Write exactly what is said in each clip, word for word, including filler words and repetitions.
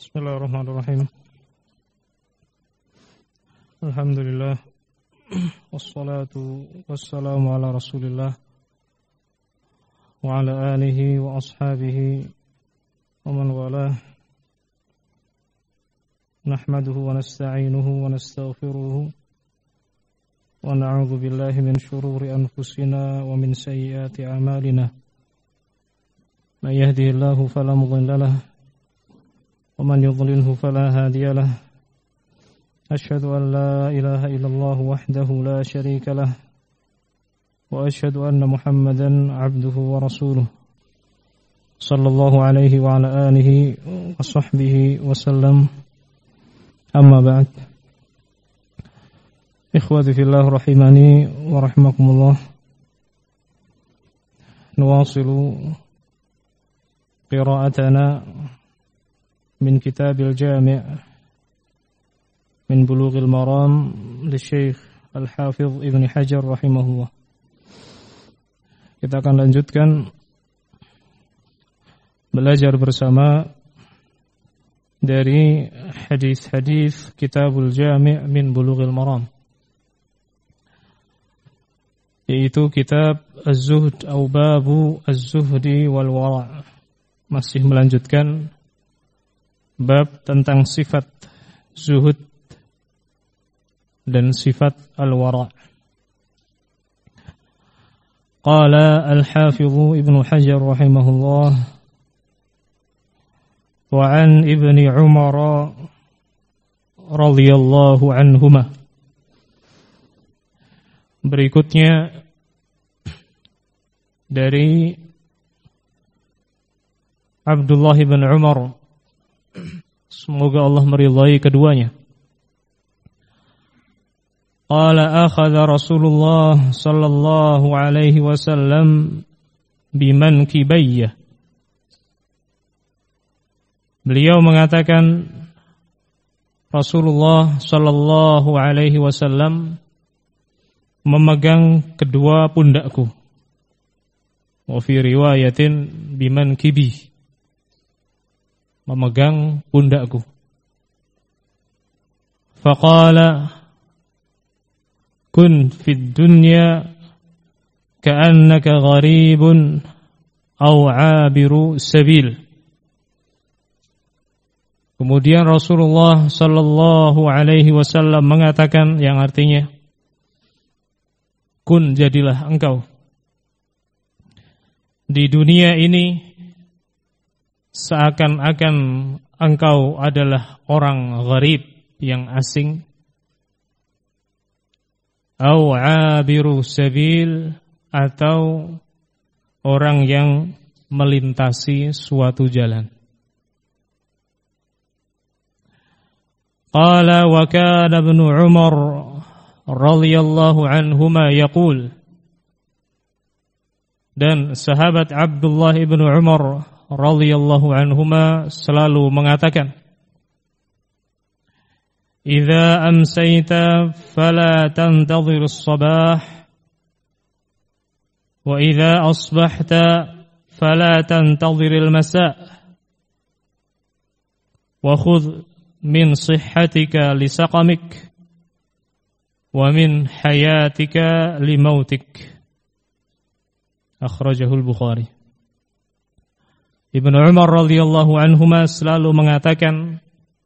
Bismillahirrahmanirrahim. Alhamdulillah. Wassalatu wassalamu ala Rasulillah wa ala alihi wa ashabihi wa man walah. Nahmaduhu wa nasta'inuhu wa nastaghfiruhu wa na'udzu billahi min shururi anfusina wa min sayyiati a'malina. May yahdihillahu fala mudilla lahu wa man yudlilhu fala hadiya lahu. Asyhadu an la ilaha illallah wahdahu la syarika lah wa asyhadu anna Muhammadan abduhu wa rasuluh sallallahu alaihi wa ala alihi wa sahbihi wa sallam. Amma ba'd. Ikhwati fillah rahimani wa rahimakumullah. Nuwasilu qira'atana min kitabil jami' min bulughil maram li Syekh Al-Hafidh Ibn Hajar rahimahullah. Kita akan lanjutkan belajar bersama dari hadis-hadis Kitabul Jami' min Bulughil Maram, yaitu kitab Az-Zuhd atau Babu Az-Zuhdi wal Wara'. Masih melanjutkan bab tentang sifat zuhud dan sifat al-wara'. Qala al-Hafidh Ibn Hajar rahimahullah wa an Ibni Umar radhiyallahu anhuma. Berikutnya dari Abdullah bin Umar, semoga Allah meridhai keduanya. Qala akhadha Rasulullah sallallahu alaihi wasallam bimankibayya. Beliau mengatakan, Rasulullah sallallahu alaihi wasallam memegang kedua pundakku. Wa fi riwayatin bimankibi, memegang pundakku. Faqala kun fid dunya ka'annaka gharibun aw 'abiru sabil. Kemudian Rasulullah sallallahu alaihi wasallam mengatakan, yang artinya, kun, jadilah engkau di dunia ini seakan-akan engkau adalah orang gharib yang asing, au 'abiru sabil, atau orang yang melintasi suatu jalan. Qala wa kana Ibnu Umar radhiyallahu anhuma yaqul, dan sahabat Abdullah ibnu Umar radhiyallahu anhuma selalu mengatakan, idza amsayta fala tantadhir as-sabah wa idza asbahta fala tantadhir al-masa' wa khudh min sihhatika li saqamik wa min hayatika li mautik. Akhrajahul Bukhari. Ibnu Umar radhiyallahu anhuma selalu mengatakan,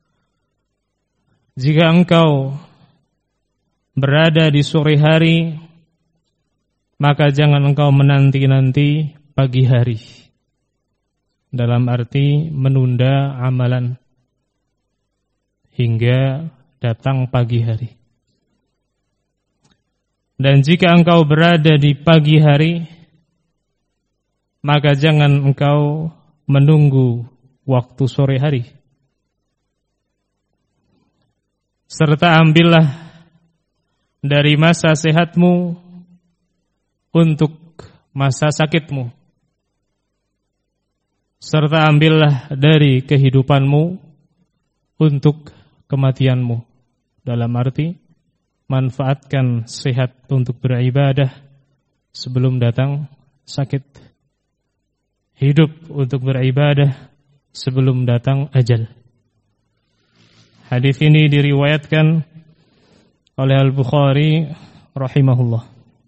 jika engkau berada di sore hari, maka jangan engkau menanti-nanti pagi hari. Dalam arti menunda amalan hingga datang pagi hari. Dan jika engkau berada di pagi hari, maka jangan engkau menunggu waktu sore hari. Serta ambillah dari masa sehatmu untuk masa sakitmu. Serta ambillah dari kehidupanmu untuk kematianmu. Dalam arti, manfaatkan sehat untuk beribadah sebelum datang sakit. Hidup untuk beribadah sebelum datang ajal. Hadis ini diriwayatkan oleh Al-Bukhari rahimahullah.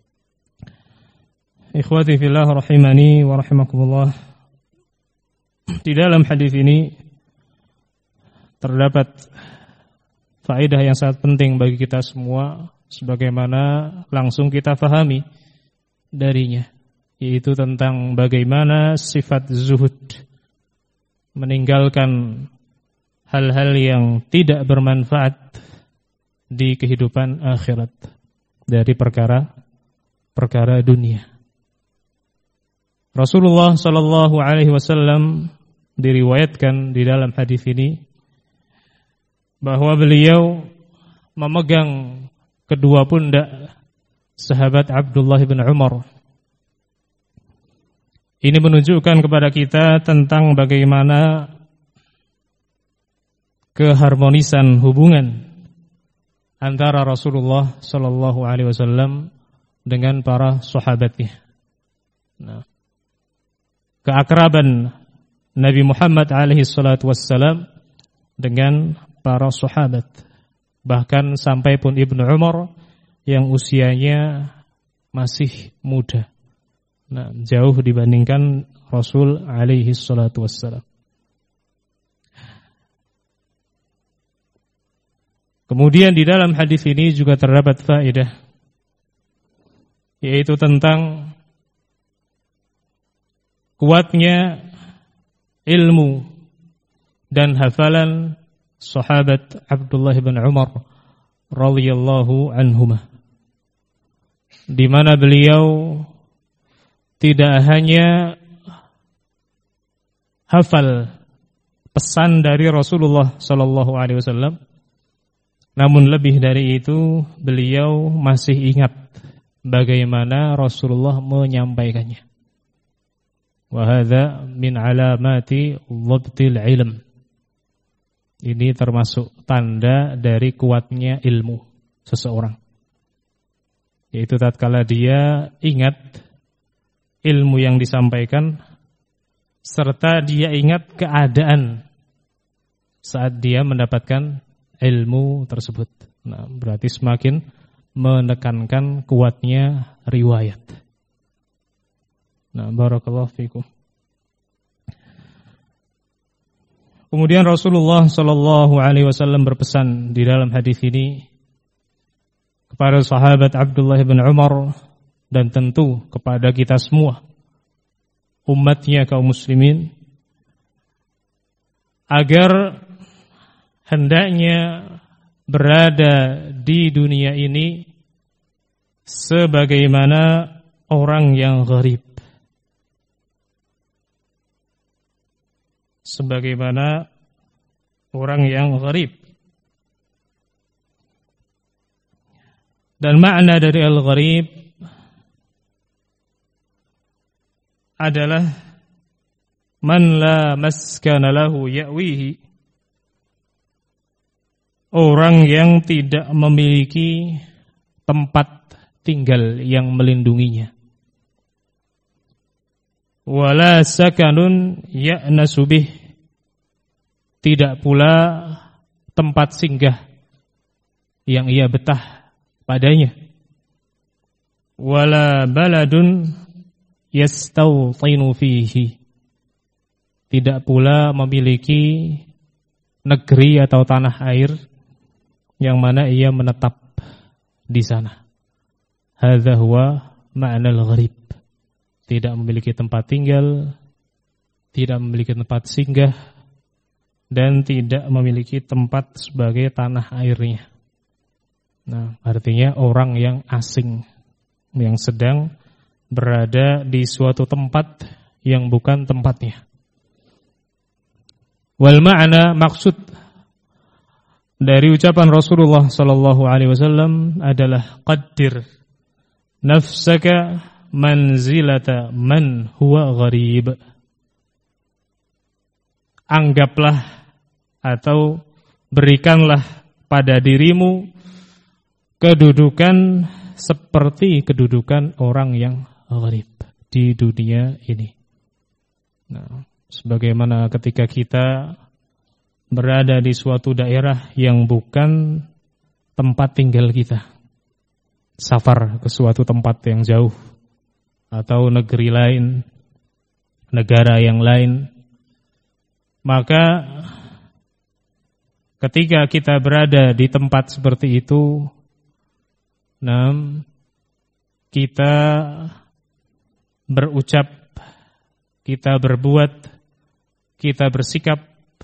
Ikhwati fillah rahimani wa rahimakumullah. Di dalam hadis ini terdapat faedah yang sangat penting bagi kita semua, sebagaimana langsung kita fahami darinya, yaitu tentang bagaimana sifat zuhud, meninggalkan hal-hal yang tidak bermanfaat di kehidupan akhirat dari perkara-perkara dunia. Rasulullah sallallahu alaihi wasallam diriwayatkan di dalam hadis ini bahwa beliau memegang kedua pundak sahabat Abdullah bin Umar. Ini menunjukkan kepada kita tentang bagaimana keharmonisan hubungan antara Rasulullah sallallahu alaihi wasallam dengan para sahabatnya. Nah, keakraban Nabi Muhammad alaihi salatu wassalam dengan para sahabat, bahkan sampai pun Ibnu Umar yang usianya masih muda. Nah, jauh dibandingkan Rasul alaihi salatu wassalam. Kemudian di dalam hadis ini juga terdapat faedah, yaitu tentang kuatnya ilmu dan hafalan sahabat Abdullah bin Umar radhiyallahu anhuma, di mana beliau tidak hanya hafal pesan dari Rasulullah sallallahu alaihi wasallam, namun lebih dari itu beliau masih ingat bagaimana Rasulullah menyampaikannya. Wa hadza min alamati dhabtil ilm. Ini termasuk tanda dari kuatnya ilmu seseorang, yaitu tatkala dia ingat ilmu yang disampaikan serta dia ingat keadaan saat dia mendapatkan ilmu tersebut. Nah, berarti semakin menekankan kuatnya riwayat. Nah, barakallahu fikum. Kemudian Rasulullah sallallahu alaihi wasallam berpesan di dalam hadis ini kepada sahabat Abdullah bin Umar dan tentu kepada kita semua, umatnya kaum muslimin, agar hendaknya berada di dunia ini sebagaimana orang yang gharib, sebagaimana orang yang gharib. Dan makna dari al-gharib adalah man la maskana lahu ya'wihi, orang yang tidak memiliki tempat tinggal yang melindunginya. Wala sakanun ya'nasu bih, tidak pula tempat singgah yang ia betah padanya. Wala baladun yastawtinu fihi, tidak pula memiliki negeri atau tanah air yang mana ia menetap di sana. Hadza huwa ma'nal gharib. Tidak memiliki tempat tinggal, tidak memiliki tempat singgah, dan tidak memiliki tempat sebagai tanah airnya. Nah, artinya orang yang asing, yang sedang berada di suatu tempat yang bukan tempatnya. Wal ma'na, maksud dari ucapan Rasulullah sallallahu alaihi wasallam adalah qaddir nafsaka manzilata man huwa gharib. Anggaplah atau berikanlah pada dirimu kedudukan seperti kedudukan orang yang gharib di dunia ini. Nah, sebagaimana ketika kita berada di suatu daerah yang bukan tempat tinggal kita, safar ke suatu tempat yang jauh atau negeri lain, negara yang lain, maka ketika kita berada di tempat seperti itu, nam, kita berucap, kita berbuat, kita bersikap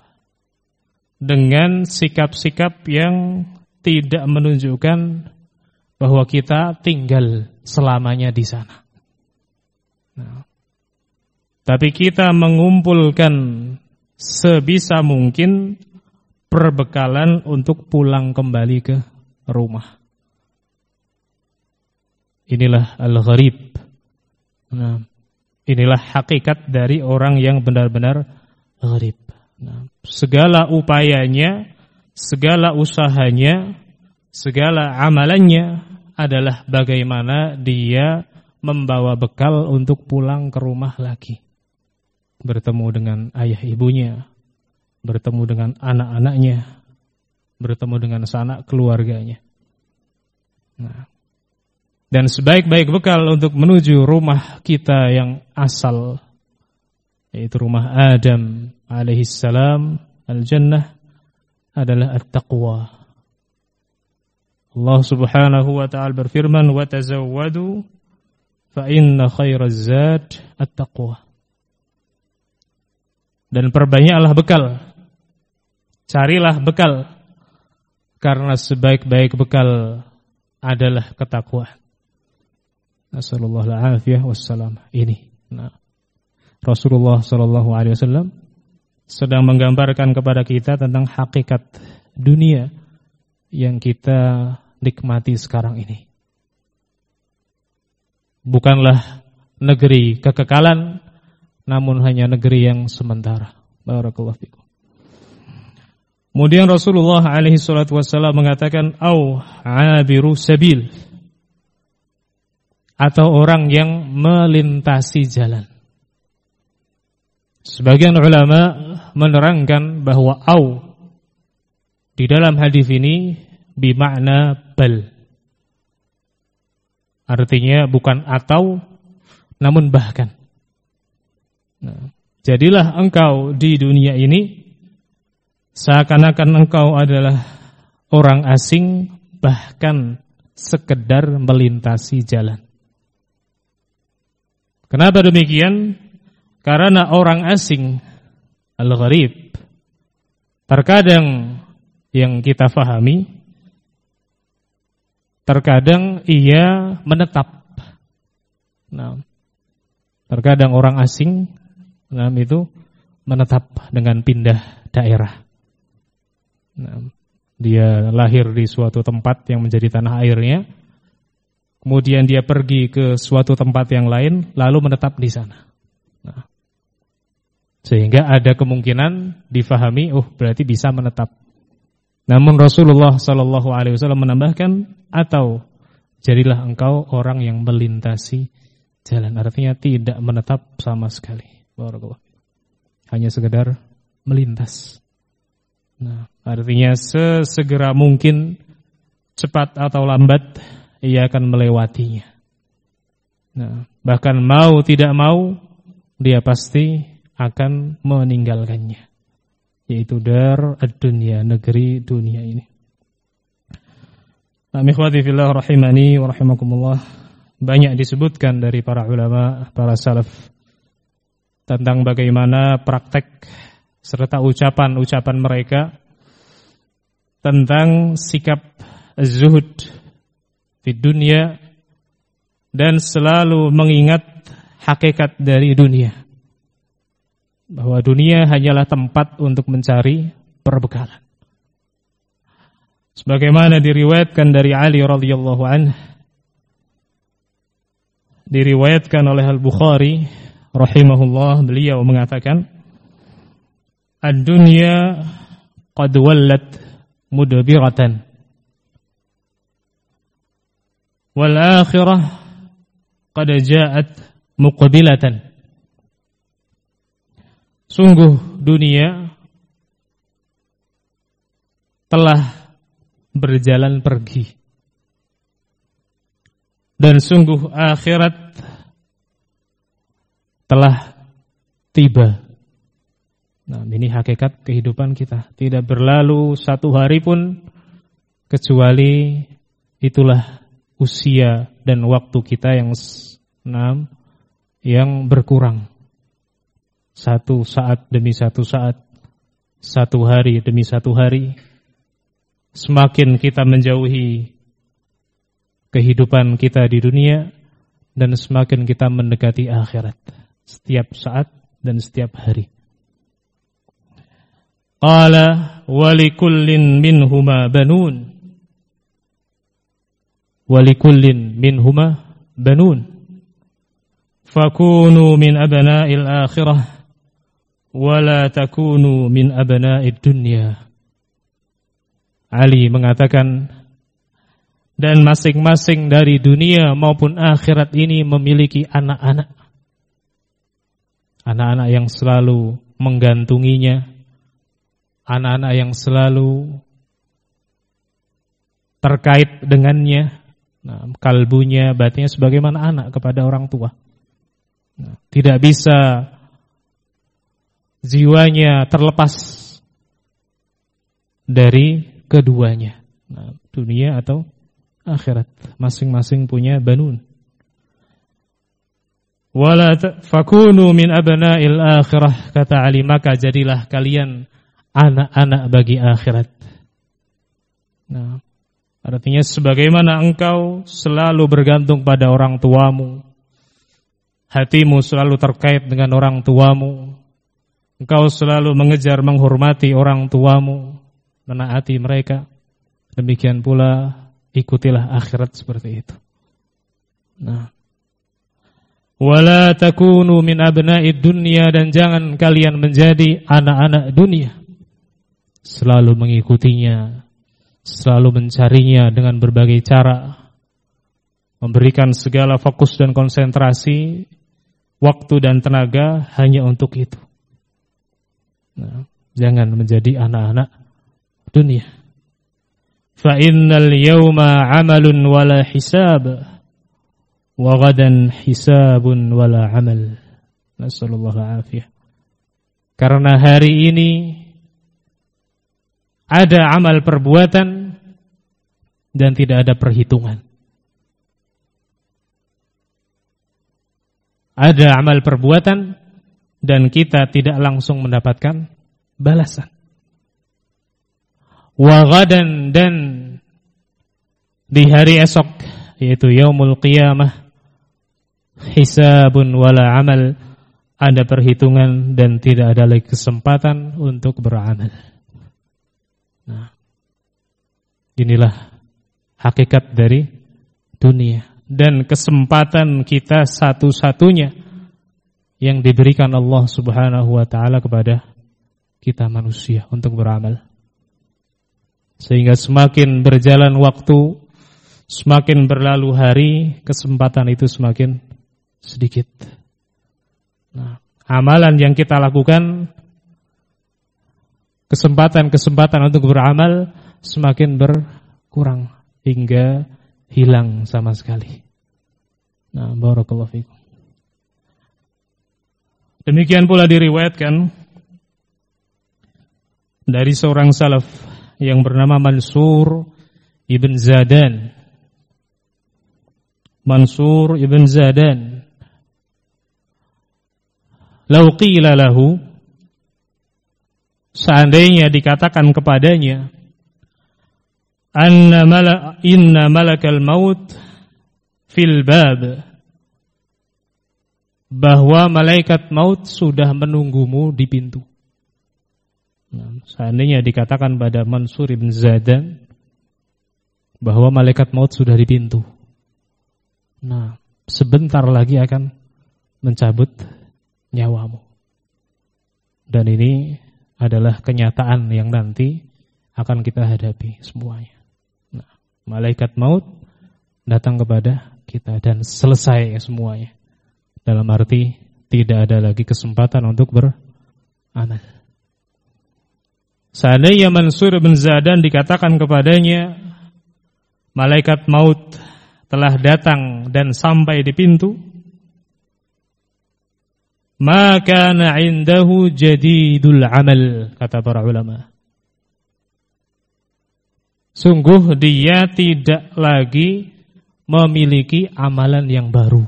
dengan sikap-sikap yang tidak menunjukkan bahwa kita tinggal selamanya di sana. Nah, tapi kita mengumpulkan sebisa mungkin perbekalan untuk pulang kembali ke rumah. Inilah al-gharib. Nah, inilah hakikat dari orang yang benar-benar gharib. Nah, segala upayanya, segala usahanya, segala amalannya adalah bagaimana dia membawa bekal untuk pulang ke rumah lagi. Bertemu dengan ayah ibunya, bertemu dengan anak-anaknya, bertemu dengan sanak keluarganya. Nah, dan sebaik-baik bekal untuk menuju rumah kita yang asal, yaitu rumah Adam alaihissalam, al-jannah, adalah at-taqwa. Allah subhanahu wa ta'ala berfirman, wa tazawwadu fa inna khairaz zad at-taqwa. Dan perbanyaklah bekal, carilah bekal, karena sebaik-baik bekal adalah ketakwaan. Nasallallahu alaihi wasallam. Ini. Nah, Rasulullah sallallahu alaihi wasallam sedang menggambarkan kepada kita tentang hakikat dunia yang kita nikmati sekarang ini. Bukanlah negeri kekekalan, namun hanya negeri yang sementara. Barakallahu fikum. Kemudian Rasulullah alaihi salatu wasallam mengatakan, au abiru sabil, atau orang yang melintasi jalan. Sebagian ulama menerangkan bahwa au di dalam hadis ini bimakna bal. Artinya bukan atau, namun bahkan. Nah, jadilah engkau di dunia ini seakan-akan engkau adalah orang asing, bahkan sekedar melintasi jalan. Kenapa demikian? Karena orang asing, al-gharib, terkadang yang kita fahami, terkadang ia menetap. Nah, terkadang orang asing, nah, itu menetap dengan pindah daerah. Nah, dia lahir di suatu tempat yang menjadi tanah airnya, kemudian dia pergi ke suatu tempat yang lain, lalu menetap di sana. Nah, sehingga ada kemungkinan difahami, oh berarti bisa menetap. Namun Rasulullah Sallallahu Alaihi Wasallam menambahkan, atau jadilah engkau orang yang melintasi jalan. Artinya tidak menetap sama sekali. Hanya sekedar melintas. Nah, artinya sesegera mungkin, cepat atau lambat, ia akan melewatinya. Nah, bahkan mau tidak mau, dia pasti akan meninggalkannya, yaitu dar ad-dunya, negeri dunia ini. Nah, ikhwati fillah rahimani wa rahimakumullah, banyak disebutkan dari para ulama, para salaf, tentang bagaimana praktek serta ucapan-ucapan mereka tentang sikap zuhud di dunia dan selalu mengingat hakikat dari dunia, bahwa dunia hanyalah tempat untuk mencari perbekalan. Sebagaimana diriwayatkan dari Ali radhiyallahu anhu, diriwayatkan oleh Al-Bukhari rahimahullah, beliau mengatakan, ad-dunya qad wallat mudbiratan wal akhirah qad ja'at muqbilatan. Sungguh dunia telah berjalan pergi. Dan sungguh akhirat telah tiba. Nah, ini hakikat kehidupan kita. Tidak berlalu satu hari pun kecuali itulah usia dan waktu kita yang enam yang berkurang. Satu saat demi satu saat, satu hari demi satu hari. Semakin kita menjauhi kehidupan kita di dunia dan semakin kita mendekati akhirat setiap saat dan setiap hari. Qala walikullin minhuma banun. Walikullin minhuma banun. Fakunu min abna'il akhirah wala takunu min abna'id dunya. Ali mengatakan, dan masing-masing dari dunia maupun akhirat ini memiliki anak-anak. Anak-anak yang selalu menggantunginya, anak-anak yang selalu terkait dengannya, nah, kalbunya, batinnya sebagaimana anak kepada orang tua. Nah, tidak bisa jiwanya terlepas dari keduanya, nah, dunia atau akhirat. Masing-masing punya banun. Wala fakunu min abna'il akhirah, kata Ali, maka jadilah kalian anak-anak bagi akhirat. Nah, artinya sebagaimana engkau selalu bergantung pada orang tuamu, hatimu selalu terkait dengan orang tuamu, engkau selalu mengejar menghormati orang tuamu, menaati mereka, demikian pula ikutilah akhirat seperti itu. Nah, wala takunu min abna'id dunya, dan jangan kalian menjadi anak-anak dunia, selalu mengikutinya, selalu mencarinya dengan berbagai cara, memberikan segala fokus dan konsentrasi, waktu dan tenaga hanya untuk itu. Nah, jangan menjadi anak-anak dunia. Fa innal yawma 'amalun wala hisab wa ghadan hisabun wala 'amal. Nasallallahu alaihi. Karena hari ini ada amal perbuatan dan tidak ada perhitungan. Ada amal perbuatan dan kita tidak langsung mendapatkan balasan. Wa ghadan, dan di hari esok, yaitu yaumul qiyamah, hisabun wala amal, ada perhitungan dan tidak ada lagi kesempatan untuk beramal. Nah, inilah hakikat dari dunia, dan kesempatan kita satu-satunya yang diberikan Allah Subhanahu wa taala kepada kita manusia untuk beramal. Sehingga semakin berjalan waktu, semakin berlalu hari, kesempatan itu semakin sedikit. Nah, amalan yang kita lakukan, kesempatan-kesempatan untuk beramal semakin berkurang hingga hilang sama sekali. Nah, barakallahu fikum. Demikian pula diriwayatkan dari seorang salaf yang bernama Mansur ibn Zadan. Mansur ibn Zadan. Lau qila lahu, seandainya dikatakan kepadanya, anna mala inna malakal maut fil bab, bahwa malaikat maut sudah menunggumu di pintu. Nah, seandainya dikatakan pada Mansur ibn Zadan bahwa malaikat maut sudah di pintu, nah, sebentar lagi akan mencabut nyawamu. Dan ini adalah kenyataan yang nanti akan kita hadapi semuanya. Nah, malaikat maut datang kepada kita dan selesai semuanya. Dalam arti tidak ada lagi kesempatan untuk beramal. Seandainya Mansur bin Zadan dikatakan kepadanya, malaikat maut telah datang dan sampai di pintu, maka indahu jadidul amal, kata para ulama. Sungguh dia tidak lagi memiliki amalan yang baru,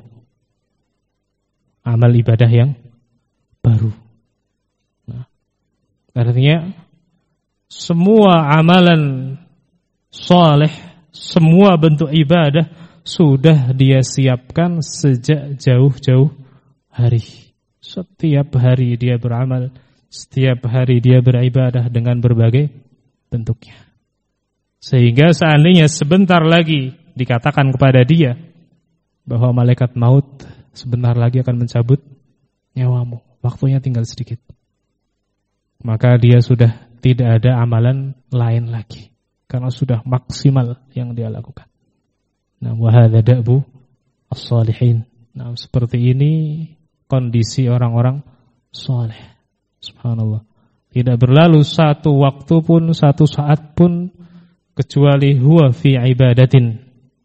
amal ibadah yang baru. Nah, artinya semua amalan saleh, semua bentuk ibadah sudah dia siapkan sejak jauh-jauh hari. Setiap hari dia beramal, setiap hari dia beribadah dengan berbagai bentuknya. Sehingga seandainya sebentar lagi dikatakan kepada dia bahwa malaikat maut sebentar lagi akan mencabut nyawamu, waktunya tinggal sedikit, maka dia sudah tidak ada amalan lain lagi, karena sudah maksimal yang dia lakukan. Nah, wa hadza da'bu as-salihin. Nah, seperti ini kondisi orang-orang saleh. Subhanallah. Tidak berlalu satu waktu pun, satu saat pun kecuali huwa fi ibadatin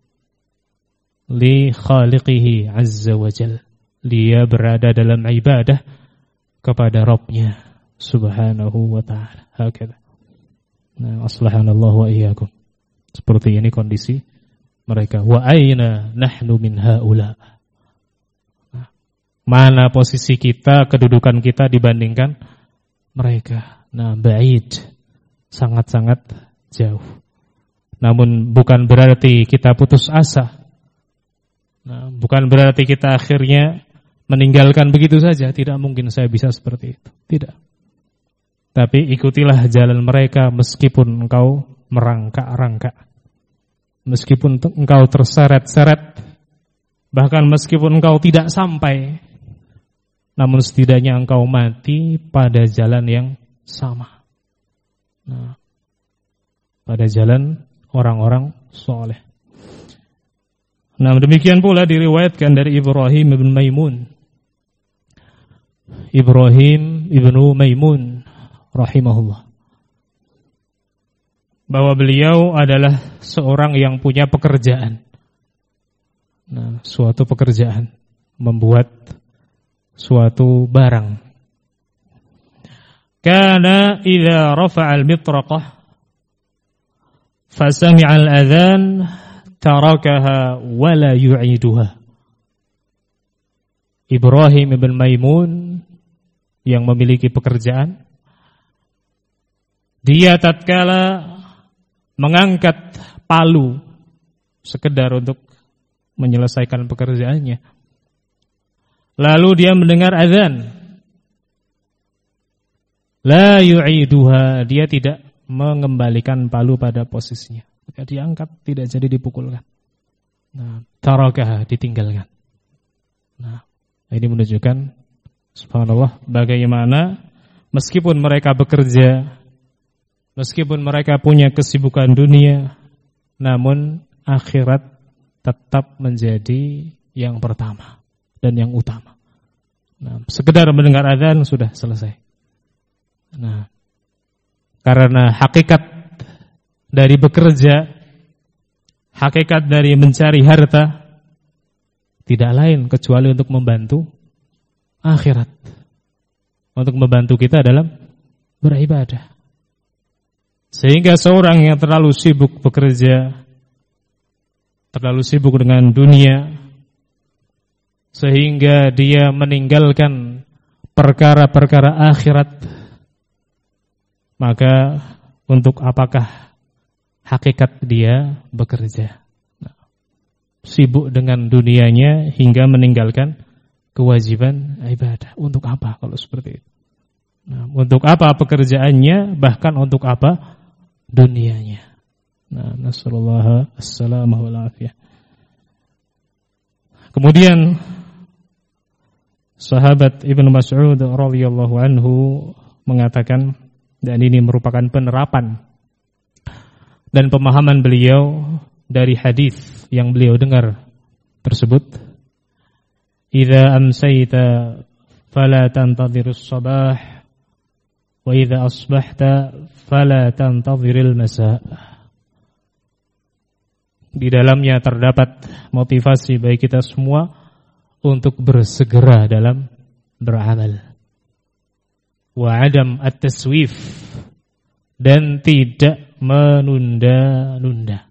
li khaliqihi azza wa jalla. Dia berada dalam ibadah kepada Rabb-Nya subhanahu wa ta'ala. Hakada. Nah, aslahanallahu wa iyyakum. Seperti ini kondisi mereka. Wa aina nahnu min haula. Nah, mana posisi kita, kedudukan kita dibandingkan mereka? Nah, ba'id, sangat-sangat jauh. Namun bukan berarti kita putus asa. Nah, bukan berarti kita akhirnya meninggalkan begitu saja. Tidak mungkin saya bisa seperti itu. Tidak. Tapi ikutilah jalan mereka meskipun engkau merangkak-rangkak, meskipun engkau terseret-seret, bahkan meskipun engkau tidak sampai, namun setidaknya engkau mati pada jalan yang sama. Nah, pada jalan orang-orang soleh. Nah, demikian pula diriwayatkan dari Ibrahim ibn Maimun. Ibrahim ibnu Maimun rahimahullah, bahwa beliau adalah seorang yang punya pekerjaan. Nah, suatu pekerjaan, membuat suatu barang. Kana idza rafa'a al-mitraqah fa sami'a al-adhan tarakaha wa la yu'iduha. Ibrahim ibn Maimun yang memiliki pekerjaan, dia tatkala mengangkat palu sekedar untuk menyelesaikan pekerjaannya, lalu dia mendengar azan, la yu'iduha, dia tidak mengembalikan palu pada posisinya. Ketika diangkat tidak jadi dipukulkan. Nah, tarakah, ditinggalkan. Nah, ini menunjukkan subhanallah bagaimana meskipun mereka bekerja, meskipun mereka punya kesibukan dunia, namun akhirat tetap menjadi yang pertama dan yang utama. Nah, sekedar mendengar azan sudah selesai. Nah, karena hakikat dari bekerja, hakikat dari mencari harta tidak lain kecuali untuk membantu akhirat, untuk membantu kita dalam beribadah. Sehingga seorang yang terlalu sibuk bekerja, terlalu sibuk dengan dunia, sehingga dia meninggalkan perkara-perkara akhirat, maka untuk apakah hakikat dia bekerja? Nah, sibuk dengan dunianya hingga meninggalkan kewajiban ibadah. Untuk apa kalau seperti itu? Nah, untuk apa pekerjaannya, bahkan untuk apa dunianya? Nah, nasallallahu as-salamah wal afiyah. Kemudian sahabat Ibnu Mas'ud radhiyallahu anhu mengatakan, dan ini merupakan penerapan dan pemahaman beliau dari hadis yang beliau dengar tersebut, idza amsayta fala tantadhirus sabah wa idza asbahta fala tantadhiril masa. Di dalamnya terdapat motivasi bagi kita semua untuk bersegera dalam beramal. Wa adam at-taswif, dan tidak menunda-nunda.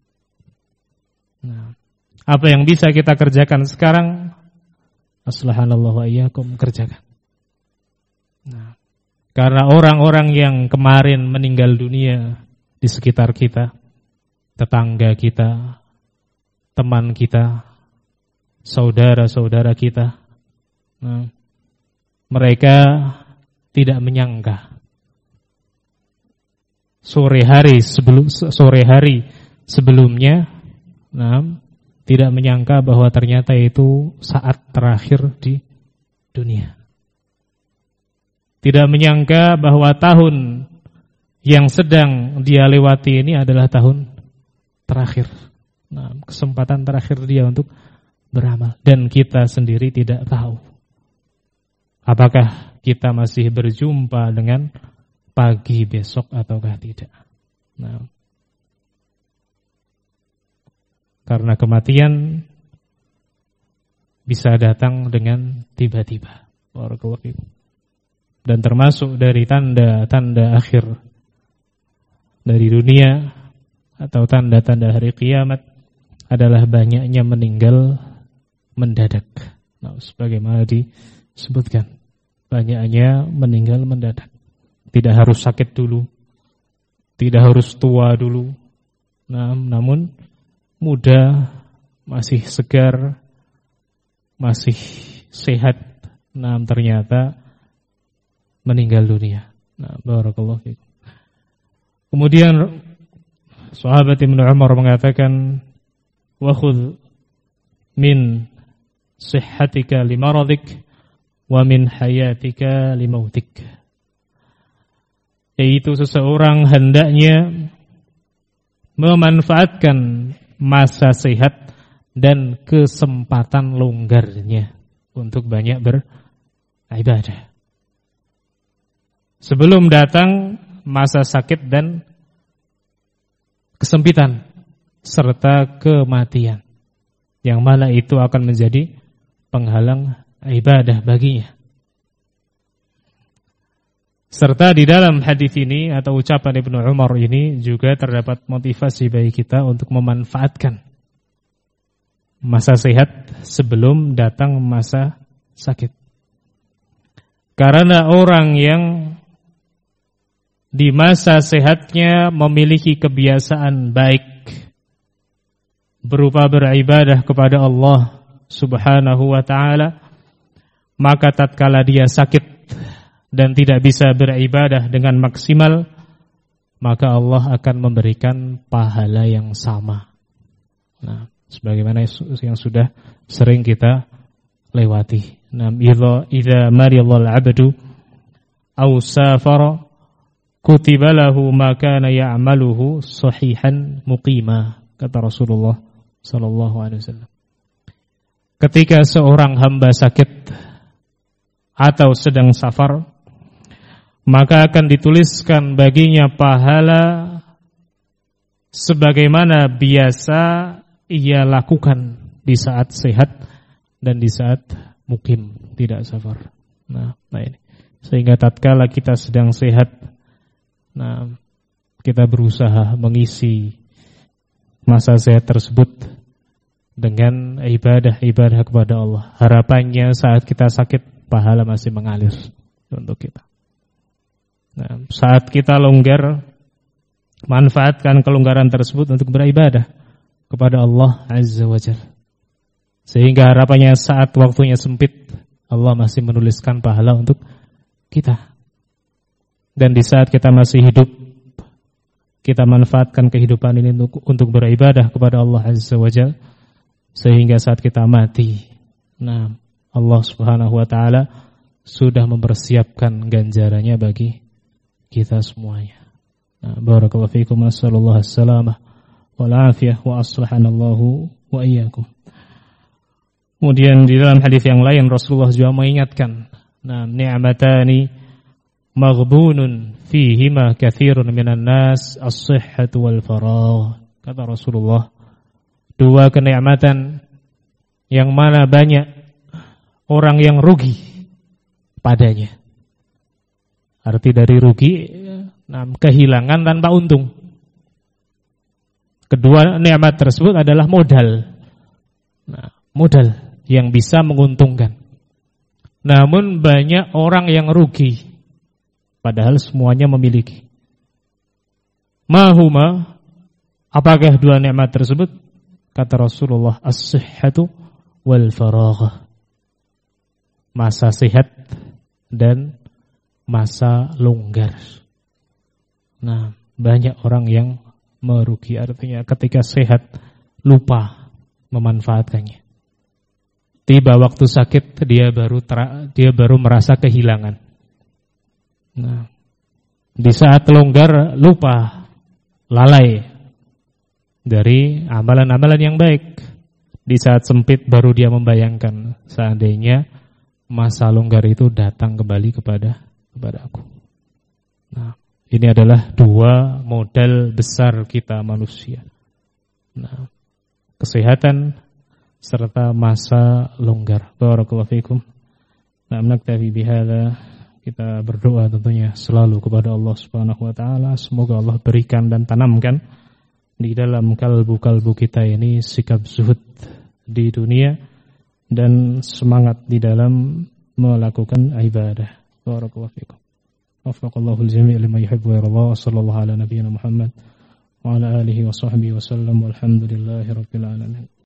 Nah, apa yang bisa kita kerjakan sekarang, aslahanallahu wa iyyakum, kerjakan. Nah, karena orang-orang yang kemarin meninggal dunia di sekitar kita, tetangga kita, teman kita, saudara-saudara kita, nah, mereka tidak menyangka sore hari sebelum sore hari sebelumnya, nah, tidak menyangka bahwa ternyata itu saat terakhir di dunia. Tidak menyangka bahwa tahun yang sedang dia lewati ini adalah tahun terakhir. Nah, kesempatan terakhir dia untuk beramal, dan kita sendiri tidak tahu apakah kita masih berjumpa dengan pagi besok ataukah tidak. Nah, karena kematian bisa datang dengan tiba-tiba. Dan termasuk dari tanda-tanda akhir dari dunia atau tanda-tanda hari kiamat adalah banyaknya meninggal mendadak. Nah, sebagaimana disebutkan, banyaknya meninggal mendadak. Tidak harus sakit dulu, tidak harus tua dulu, nah, namun muda, masih segar, masih sehat, nah, ternyata meninggal dunia. Nah, barakallahu fikum. Kemudian sahabat Ibnu Umar mengatakan, wa khudh min sihhatika limaradik wa min hayatika limautik. Yaitu seseorang hendaknya memanfaatkan masa sehat dan kesempatan longgarnya untuk banyak beribadah, sebelum datang masa sakit dan kesempitan serta kematian, yang mana itu akan menjadi penghalang ibadah baginya. Serta di dalam hadis ini atau ucapan Ibnu Umar ini juga terdapat motivasi bagi kita untuk memanfaatkan masa sehat sebelum datang masa sakit. Karena orang yang di masa sehatnya memiliki kebiasaan baik berupa beribadah kepada Allah Subhanahu wa ta'ala, maka tatkala dia sakit dan tidak bisa beribadah dengan maksimal, maka Allah akan memberikan pahala yang sama. Nah, sebagaimana yang sudah sering kita lewati. Nah, idza idza mariyal abdu aw safara kutiba lahu ma kana ya'maluhu sahihan muqima, kata Rasulullah sallallahu alaihi wasallam. Ketika seorang hamba sakit atau sedang safar, maka akan dituliskan baginya pahala sebagaimana biasa ia lakukan di saat sehat dan di saat mukim, tidak safar. Nah, nah ini. Sehingga tatkala kita sedang sehat, nah, kita berusaha mengisi masa sehat tersebut dengan ibadah-ibadah kepada Allah. Harapannya saat kita sakit, pahala masih mengalir untuk kita. Nah, saat kita longgar, manfaatkan kelonggaran tersebut untuk beribadah kepada Allah Azza wa Jalla. Sehingga harapannya saat waktunya sempit, Allah masih menuliskan pahala untuk kita. Dan di saat kita masih hidup, kita manfaatkan kehidupan ini untuk, untuk beribadah kepada Allah Azza wa Jalla. Sehingga saat kita mati, nah, Allah Subhanahu wa ta'ala sudah mempersiapkan ganjarannya bagi kita semuanya. Nah, barakallahu fiikum, nasallallahu as-salamah wal afiyah wa aslahanallahu wa iyyakum. Kemudian di dalam hadis yang lain Rasulullah juga mengingatkan, nah, ni'matani Maghbunun fihima katsirun minan nas as-sihhatu wal faragh. Kata Rasulullah, dua kenikmatan yang mana banyak orang yang rugi padanya. Arti dari rugi, nah, kehilangan tanpa untung. Kedua nikmat tersebut adalah modal. Nah, modal yang bisa menguntungkan. Namun banyak orang yang rugi, padahal semuanya memiliki. Mahuma, apakah dua nikmat tersebut? Kata Rasulullah, as-sihhatu wal faragh. Masa sehat dan masa longgar. Nah, banyak orang yang merugi, artinya ketika sehat lupa memanfaatkannya. Tiba waktu sakit dia baru ter, dia baru merasa kehilangan. Nah, di saat longgar lupa, lalai dari amalan-amalan yang baik. Di saat sempit baru dia membayangkan seandainya masa longgar itu datang kembali kepada kepada aku. Nah, ini adalah dua modal besar kita manusia. Nah, kesehatan serta masa longgar. Barakallahu fikum. Nah, naktafi bihadza. Kita berdoa tentunya selalu kepada Allah Subhanahu wa taala, semoga Allah berikan dan tanamkan di dalam kalbu-kalbu kita ini sikap zuhud di dunia dan semangat di dalam melakukan ibadah. Barakallahu fikum. Waffaqallahu al-jami' lima yuhibbu wa yarda. Sallallahu ala nabiyyina Muhammad wa ala alihi wa sahbihi wa sallam. Walhamdulillahi rabbil alamin.